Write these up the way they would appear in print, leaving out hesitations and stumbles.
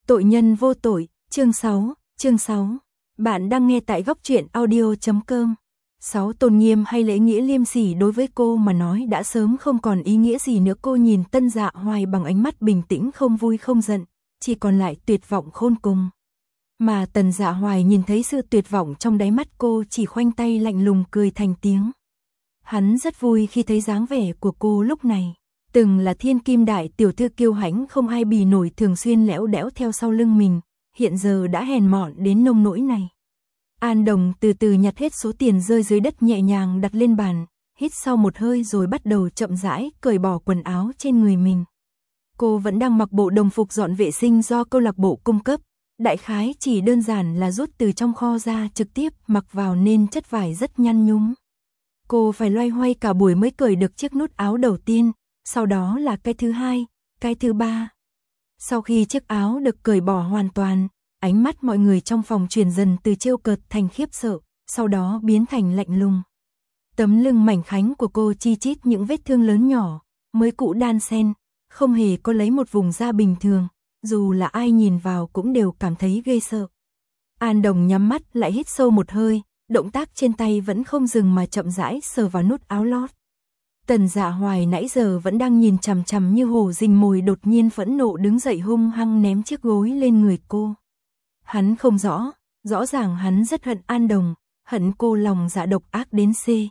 Tội nhân vô tội, chương 6. Bạn đang nghe tại góc truyện audio.com. 6. Tôn nghiêm hay lễ nghĩa liêm sỉ đối với cô mà nói đã sớm không còn ý nghĩa gì nữa. Cô nhìn Tân Dạ Hoài bằng ánh mắt bình tĩnh, không vui không giận, chỉ còn lại tuyệt vọng khôn cùng. Mà Tần Dạ Hoài nhìn thấy sự tuyệt vọng trong đáy mắt cô, chỉ khoanh tay lạnh lùng cười thành tiếng. Hắn rất vui khi thấy dáng vẻ của cô lúc này. Từng là thiên kim đại tiểu thư kiêu hãnh không ai bì nổi, thường xuyên lẽo đẽo theo sau lưng mình, hiện giờ đã hèn mọn đến nông nỗi này. An Đồng từ từ nhặt hết số tiền rơi dưới đất, nhẹ nhàng đặt lên bàn, hít sau một hơi rồi bắt đầu chậm rãi cởi bỏ quần áo trên người mình. Cô vẫn đang mặc bộ đồng phục dọn vệ sinh do câu lạc bộ cung cấp, đại khái chỉ đơn giản là rút từ trong kho ra trực tiếp mặc vào nên chất vải rất nhăn nhúm. Cô phải loay hoay cả buổi mới cởi được chiếc nút áo đầu tiên, sau đó là cái thứ hai, cái thứ ba. Sau khi chiếc áo được cởi bỏ hoàn toàn, ánh mắt mọi người trong phòng chuyển dần từ trêu cợt thành khiếp sợ, sau đó biến thành lạnh lùng. Tấm lưng mảnh khảnh của cô chi chít những vết thương lớn nhỏ, mới cũ đan xen, không hề có lấy một vùng da bình thường, dù là ai nhìn vào cũng đều cảm thấy ghê sợ. An Đồng nhắm mắt lại hít sâu một hơi, động tác trên tay vẫn không dừng mà chậm rãi sờ vào nút áo lót. Tần Dạ Hoài nãy giờ vẫn đang nhìn chằm chằm như hổ rình mồi, đột nhiên phẫn nộ đứng dậy hung hăng ném chiếc gối lên người cô. Hắn không rõ ràng hắn rất hận An Đồng, hận cô lòng dạ độc ác đến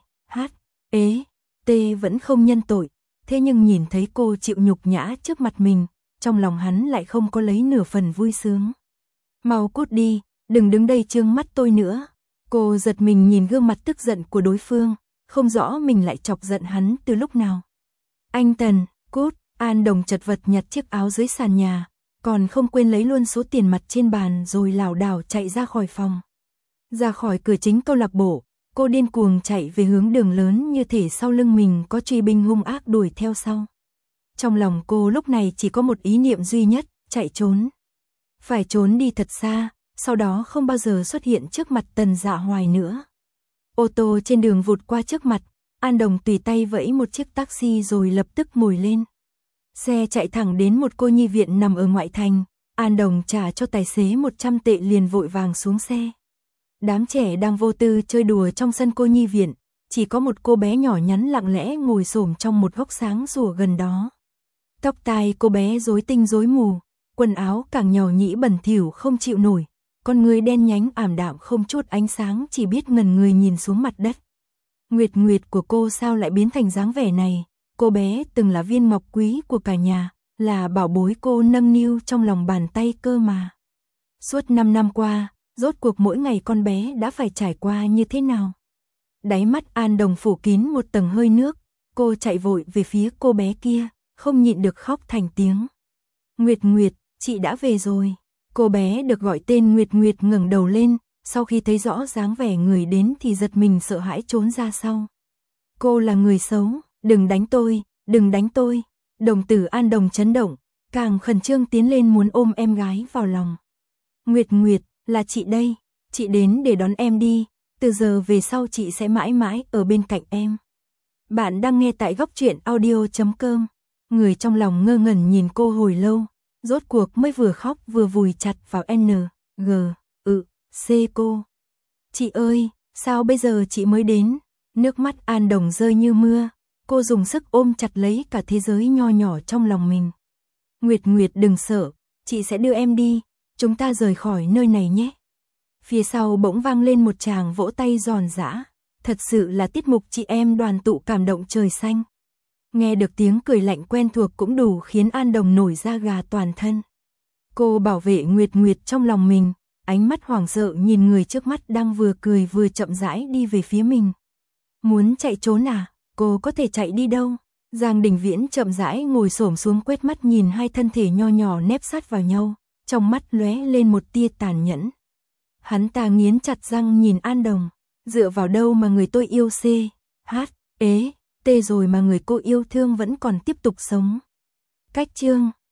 T vẫn không nhân tội, thế nhưng nhìn thấy cô chịu nhục nhã trước mặt mình, trong lòng hắn lại không có lấy nửa phần vui sướng. Mau cút đi, đừng đứng đây trương mắt tôi nữa. Cô giật mình nhìn gương mặt tức giận của đối phương, không rõ mình lại chọc giận hắn từ lúc nào. Anh Tần, cút. An Đồng chật vật nhặt chiếc áo dưới sàn nhà, còn không quên lấy luôn số tiền mặt trên bàn rồi lảo đảo chạy ra khỏi phòng. Ra khỏi cửa chính câu lạc bộ, cô điên cuồng chạy về hướng đường lớn, như thể sau lưng mình có truy binh hung ác đuổi theo sau. Trong lòng cô lúc này chỉ có một ý niệm duy nhất, chạy trốn. Phải trốn đi thật xa, sau đó không bao giờ xuất hiện trước mặt Tần Dạ Hoài nữa. Ô tô trên đường vụt qua trước mặt, An Đồng tùy tay vẫy một chiếc taxi rồi lập tức ngồi lên. Xe chạy thẳng đến một cô nhi viện nằm ở ngoại thành, An Đồng trả cho tài xế 100 tệ liền vội vàng xuống xe. Đám trẻ đang vô tư chơi đùa trong sân cô nhi viện, chỉ có một cô bé nhỏ nhắn lặng lẽ ngồi xổm trong một góc sáng rủa gần đó. Tóc tai cô bé rối tinh rối mù, quần áo càng nhỏ nhĩ bẩn thỉu không chịu nổi, con người đen nhánh ảm đạm không chút ánh sáng, chỉ biết ngẩn người nhìn xuống mặt đất. Nguyệt của cô sao lại biến thành dáng vẻ này? Cô bé từng là viên ngọc quý của cả nhà, là bảo bối cô nâng niu trong lòng bàn tay cơ mà. Suốt 5 năm qua, rốt cuộc mỗi ngày con bé đã phải trải qua như thế nào? Đáy mắt An Đồng phủ kín một tầng hơi nước, cô chạy vội về phía cô bé kia, không nhịn được khóc thành tiếng. Nguyệt, chị đã về rồi. Cô bé được gọi tên Nguyệt ngẩng đầu lên, sau khi thấy rõ dáng vẻ người đến thì giật mình sợ hãi trốn ra sau. Cô là người xấu, đừng đánh tôi. Đồng tử An Đồng chấn động, càng khẩn trương tiến lên muốn ôm em gái vào lòng. Nguyệt, là chị đây, chị đến để đón em đi, từ giờ về sau chị sẽ mãi mãi ở bên cạnh em. Bạn đang nghe tại góc truyện audio.com. Người trong lòng ngơ ngẩn nhìn cô hồi lâu, rốt cuộc mới vừa khóc vừa vùi chặt vào C cô. Chị ơi, sao bây giờ chị mới đến? Nước mắt An Đồng rơi như mưa, cô dùng sức ôm chặt lấy cả thế giới nho nhỏ trong lòng mình. Nguyệt đừng sợ, chị sẽ đưa em đi, chúng ta rời khỏi nơi này nhé. Phía sau bỗng vang lên một tràng vỗ tay giòn giã, thật sự là tiết mục chị em đoàn tụ cảm động trời xanh. Nghe được tiếng cười lạnh quen thuộc cũng đủ khiến An Đồng nổi da gà toàn thân. Cô bảo vệ Nguyệt trong lòng mình, ánh mắt hoảng sợ nhìn người trước mắt đang vừa cười vừa chậm rãi đi về phía mình. Muốn chạy trốn à? Cô có thể chạy đi đâu? Giang Đình Viễn chậm rãi ngồi xổm xuống quét mắt nhìn hai thân thể nho nhỏ nép sát vào nhau, trong mắt lóe lên một tia tàn nhẫn. Hắn ta nghiến chặt răng nhìn An Đồng, dựa vào đâu mà người tôi yêu T rồi mà người cô yêu thương vẫn còn tiếp tục sống. Cách chương